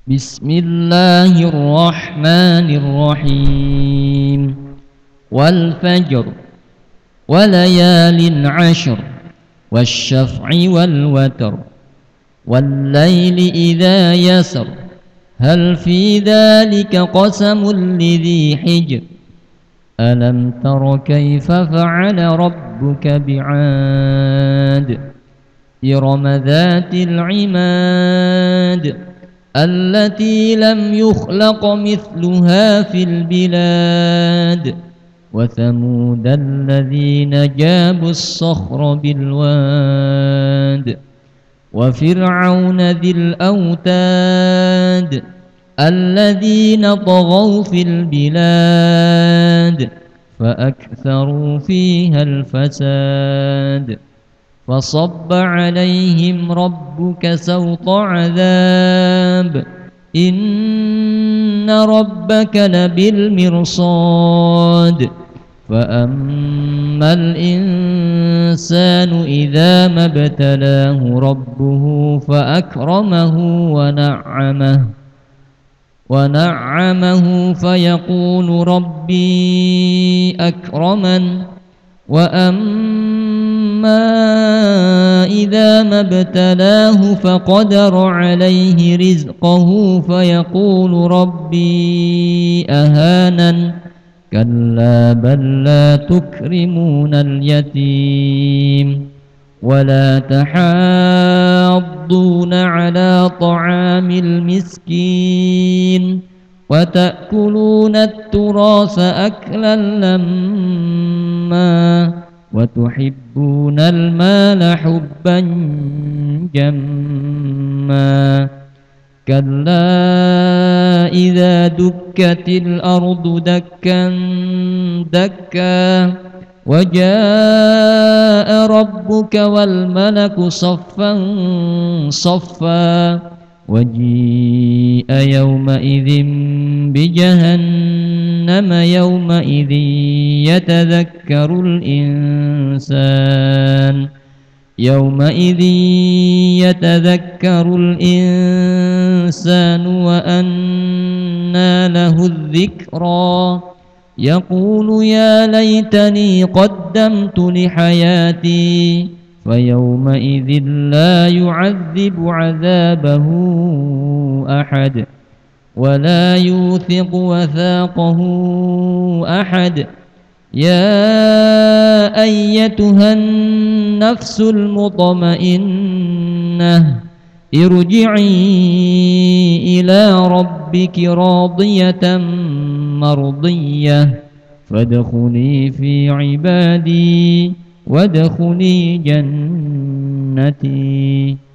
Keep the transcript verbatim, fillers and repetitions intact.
بسم الله الرحمن الرحيم والفجر وليال عشر والشفع والوتر والليل إذا يسر هل في ذلك قسم لذي حجر ألم تر كيف فعل ربك بعاد إرم ذات العماد التي لم يخلق مثلها في البلاد وثمود الذين جابوا الصخر بالواد وفرعون ذي الأوتاد الذين طغوا في البلاد فأكثروا فيها الفساد فصب عليهم ربك سوط عذاب إن ربك لبالمرصاد فأما الإنسان إذا ما ابتلاه ربه فأكرمه ونعمه ونعمه فيقول ربي أكرمن وأما إذا ما ابتلاه فقدر عليه رزقه فيقول ربي أهانن كلا بل لا تكرمون اليتيم ولا تحاضون على طعام المسكين وتأكلون التراث أكلا لما وتحبون المال حبا جما كلا إذا دكت الأرض دكا دكا وجاء ربك والملك صفا صفا وجيء يومئذ بجهنم يومئذ يتذكر الإنسان يومئذ يتذكر الإنسان وأنى له الذكرى يقول يا ليتني قدمت لحياتي فيومئذ لا يعذب عذابه أحد ولا يوثق وثاقه أحد يا أيتها النفس المطمئنة ارجعي إلى ربك راضية مرضية فادخلي في عبادي وادخلي جنتي.